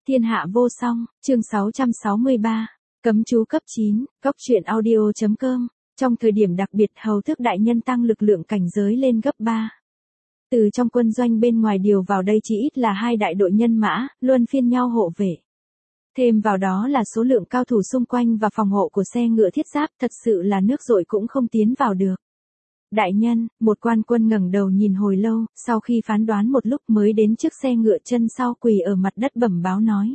Thiên hạ vô song, chương 663, cấm chú cấp 9, Cóc truyện audio.com. Trong thời điểm đặc biệt hầu tước đại nhân tăng lực lượng cảnh giới lên gấp 3. Từ trong quân doanh bên ngoài điều vào đây chỉ ít là 2 đại đội nhân mã, luân phiên nhau hộ vệ. Thêm vào đó là số lượng cao thủ xung quanh và phòng hộ của xe ngựa thiết giáp, thật sự là nước dội cũng không tiến vào được. Đại nhân, một quan quân ngẩng đầu nhìn hồi lâu, sau khi phán đoán một lúc mới đến trước xe ngựa chân sau quỳ ở mặt đất bẩm báo nói.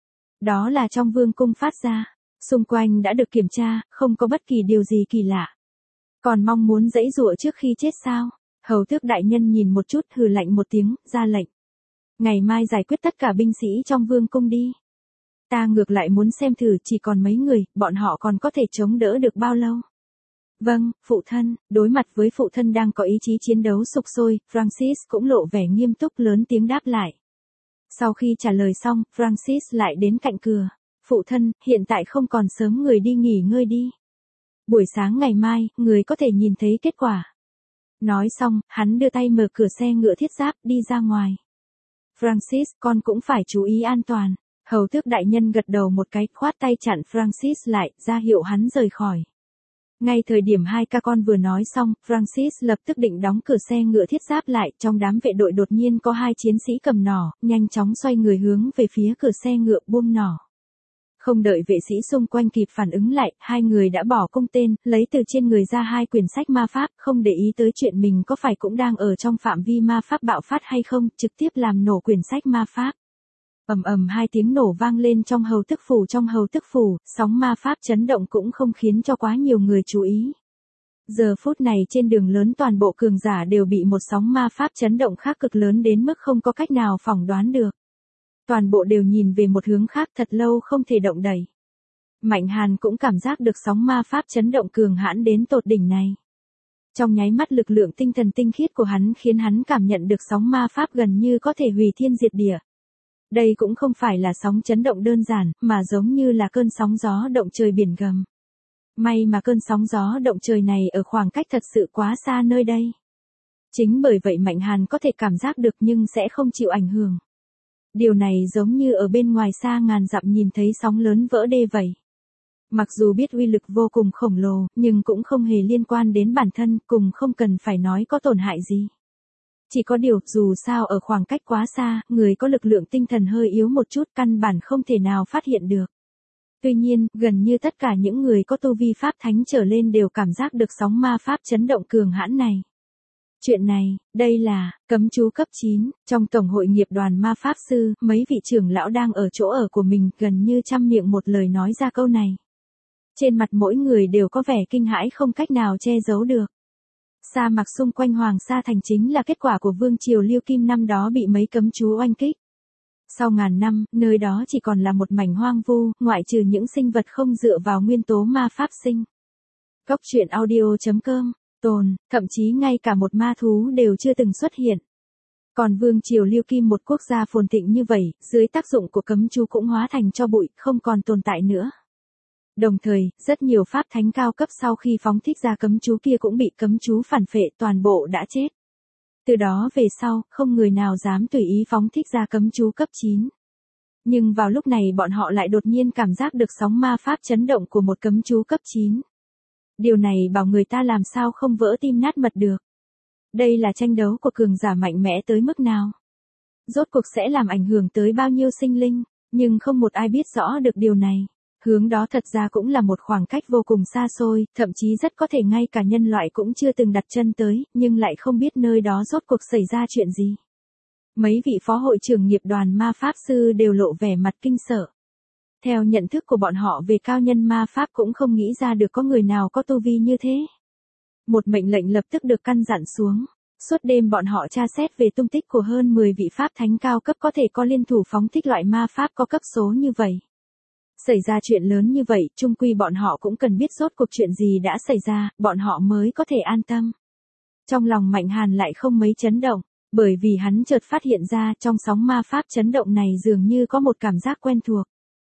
Đó là trong vương cung phát ra, xung quanh đã được kiểm tra, không có bất kỳ điều gì kỳ lạ. Còn mong muốn giãy giụa trước khi chết sao? Hầu tước đại nhân nhìn một chút hừ lạnh một tiếng, ra lệnh. Ngày mai giải quyết tất cả binh sĩ trong vương cung đi. Ta ngược lại muốn xem thử chỉ còn mấy người, bọn họ còn có thể chống đỡ được bao lâu. Vâng, phụ thân, đối mặt với phụ thân đang có ý chí chiến đấu sục sôi, Francis cũng lộ vẻ nghiêm túc lớn tiếng đáp lại. Sau khi trả lời xong, Francis lại đến cạnh cửa. Phụ thân, hiện tại không còn sớm, người đi nghỉ ngơi đi. Buổi sáng ngày mai, người có thể nhìn thấy kết quả. Nói xong, hắn đưa tay mở cửa xe ngựa thiết giáp đi ra ngoài. Francis, con cũng phải chú ý an toàn. Hầu tước đại nhân gật đầu một cái, khoát tay chặn Francis lại, ra hiệu hắn rời khỏi. Ngay thời điểm hai ca con vừa nói xong, Francis lập tức định đóng cửa xe ngựa thiết giáp lại, trong đám vệ đội đột nhiên có 2 chiến sĩ cầm nỏ, nhanh chóng xoay người hướng về phía cửa xe ngựa buông nỏ. Không đợi vệ sĩ xung quanh kịp phản ứng lại, 2 người đã bỏ cung tên, lấy từ trên người ra 2 quyển sách ma pháp, không để ý tới chuyện mình có phải cũng đang ở trong phạm vi ma pháp bạo phát hay không, trực tiếp làm nổ quyển sách ma pháp. Ầm ầm 2 tiếng nổ vang lên trong hầu tước phủ, sóng ma pháp chấn động cũng không khiến cho quá nhiều người chú ý. Giờ phút này trên đường lớn toàn bộ cường giả đều bị một sóng ma pháp chấn động khác cực lớn đến mức không có cách nào phỏng đoán được. Toàn bộ đều nhìn về một hướng khác, thật lâu không thể động đậy. Mạnh Hàn cũng cảm giác được sóng ma pháp chấn động cường hãn đến tột đỉnh này. Trong nháy mắt lực lượng tinh thần tinh khiết của hắn khiến hắn cảm nhận được sóng ma pháp gần như có thể hủy thiên diệt địa. Đây cũng không phải là sóng chấn động đơn giản, mà giống như là cơn sóng gió động trời biển gầm. May mà cơn sóng gió động trời này ở khoảng cách thật sự quá xa nơi đây. Chính bởi vậy Mạnh Hàn có thể cảm giác được nhưng sẽ không chịu ảnh hưởng. Điều này giống như ở bên ngoài xa ngàn dặm nhìn thấy sóng lớn vỡ đê vậy. Mặc dù biết uy lực vô cùng khổng lồ, nhưng cũng không hề liên quan đến bản thân, cùng không cần phải nói có tổn hại gì. Chỉ có điều, dù sao ở khoảng cách quá xa, người có lực lượng tinh thần hơi yếu một chút căn bản không thể nào phát hiện được. Tuy nhiên, gần như tất cả những người có tu vi pháp thánh trở lên đều cảm giác được sóng ma pháp chấn động cường hãn này. Chuyện này, đây là cấm chú cấp 9, trong tổng hội nghiệp đoàn ma pháp sư, mấy vị trưởng lão đang ở chỗ ở của mình, gần như trăm miệng một lời nói ra câu này. Trên mặt mỗi người đều có vẻ kinh hãi không cách nào che giấu được. Sa mạc xung quanh Hoàng Sa Thành chính là kết quả của vương triều Liêu Kim năm đó bị mấy cấm chú oanh kích. Sau ngàn năm, nơi đó chỉ còn là một mảnh hoang vu, ngoại trừ những sinh vật không dựa vào nguyên tố ma pháp sinh. Cóc truyện audio.com, thậm chí ngay cả một ma thú đều chưa từng xuất hiện. Còn vương triều Liêu Kim một quốc gia phồn thịnh như vậy, dưới tác dụng của cấm chú cũng hóa thành tro bụi, không còn tồn tại nữa. Đồng thời, rất nhiều pháp thánh cao cấp sau khi phóng thích ra cấm chú kia cũng bị cấm chú phản phệ, toàn bộ đã chết. Từ đó về sau, không người nào dám tùy ý phóng thích ra cấm chú cấp 9. Nhưng vào lúc này bọn họ lại đột nhiên cảm giác được sóng ma pháp chấn động của một cấm chú cấp 9. Điều này bảo người ta làm sao không vỡ tim nát mật được. Đây là tranh đấu của cường giả mạnh mẽ tới mức nào? Rốt cuộc sẽ làm ảnh hưởng tới bao nhiêu sinh linh, nhưng không một ai biết rõ được điều này. Hướng đó thật ra cũng là một khoảng cách vô cùng xa xôi, thậm chí rất có thể ngay cả nhân loại cũng chưa từng đặt chân tới, nhưng lại không biết nơi đó rốt cuộc xảy ra chuyện gì. Mấy vị phó hội trưởng nghiệp đoàn ma pháp sư đều lộ vẻ mặt kinh sợ. Theo nhận thức của bọn họ về cao nhân ma pháp cũng không nghĩ ra được có người nào có tu vi như thế. Một mệnh lệnh lập tức được căn dặn xuống. Suốt đêm bọn họ tra xét về tung tích của hơn 10 vị pháp thánh cao cấp có thể có liên thủ phóng thích loại ma pháp có cấp số như vậy. Xảy ra chuyện lớn như vậy, chung quy bọn họ cũng cần biết rốt cuộc chuyện gì đã xảy ra, bọn họ mới có thể an tâm. Trong lòng Mạnh Hàn lại không mấy chấn động, bởi vì hắn chợt phát hiện ra trong sóng ma pháp chấn động này dường như có một cảm giác quen thuộc.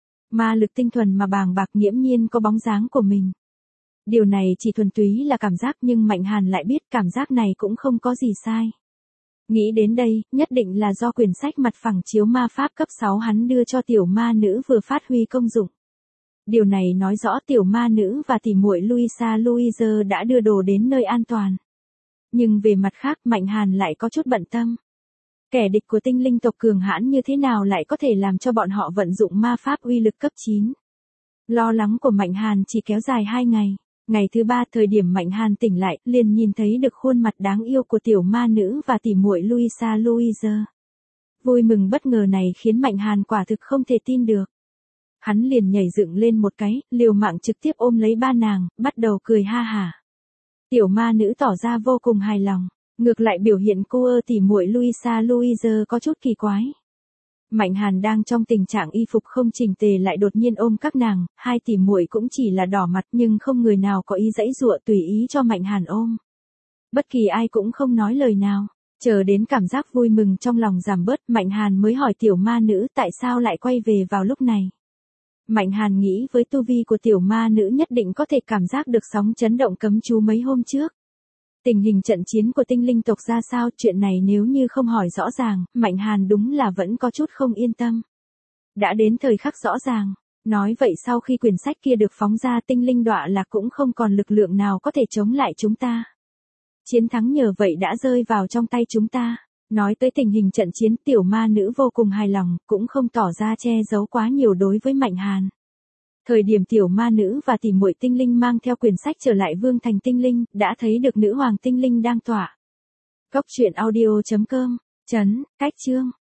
Ma lực tinh thuần mà bàng bạc nghiễm nhiên có bóng dáng của mình. Điều này chỉ thuần túy là cảm giác nhưng Mạnh Hàn lại biết cảm giác này cũng không có gì sai. Nghĩ đến đây, nhất định là do quyển sách mặt phẳng chiếu ma pháp cấp 6 hắn đưa cho tiểu ma nữ vừa phát huy công dụng. Điều này nói rõ tiểu ma nữ và tỷ muội Louise đã đưa đồ đến nơi an toàn. Nhưng về mặt khác Mạnh Hàn lại có chút bận tâm. Kẻ địch của tinh linh tộc cường hãn như thế nào lại có thể làm cho bọn họ vận dụng ma pháp uy lực cấp 9. Lo lắng của Mạnh Hàn chỉ kéo dài 2 ngày. Ngày thứ 3 thời điểm Mạnh Hàn tỉnh lại, liền nhìn thấy được khuôn mặt đáng yêu của tiểu ma nữ và tỷ muội Louise. Vui mừng bất ngờ này khiến Mạnh Hàn quả thực không thể tin được. Hắn liền nhảy dựng lên một cái, liều mạng trực tiếp ôm lấy ba nàng, bắt đầu cười ha hả. Tiểu ma nữ tỏ ra vô cùng hài lòng, ngược lại biểu hiện cô tỷ muội Louise có chút kỳ quái. Mạnh Hàn đang trong tình trạng y phục không chỉnh tề lại đột nhiên ôm các nàng, hai tỷ muội cũng chỉ là đỏ mặt nhưng không người nào có ý giãy giụa tùy ý cho Mạnh Hàn ôm. Bất kỳ ai cũng không nói lời nào, chờ đến cảm giác vui mừng trong lòng giảm bớt, Mạnh Hàn mới hỏi tiểu ma nữ tại sao lại quay về vào lúc này. Mạnh Hàn nghĩ với tu vi của tiểu ma nữ nhất định có thể cảm giác được sóng chấn động cấm chú mấy hôm trước. Tình hình trận chiến của tinh linh tộc ra sao, chuyện này nếu như không hỏi rõ ràng, Mạnh Hàn đúng là vẫn có chút không yên tâm. Đã đến thời khắc rõ ràng, nói vậy sau khi quyển sách kia được phóng ra tinh linh đọa lạc cũng không còn lực lượng nào có thể chống lại chúng ta. Chiến thắng nhờ vậy đã rơi vào trong tay chúng ta. Nói tới tình hình trận chiến tiểu ma nữ vô cùng hài lòng, cũng không tỏ ra che giấu quá nhiều đối với Mạnh Hàn. Thời điểm tiểu ma nữ và tỷ muội tinh linh mang theo quyển sách trở lại vương thành tinh linh, đã thấy được nữ hoàng tinh linh đang tỏa. Cốc truyện audio.com, cách chương.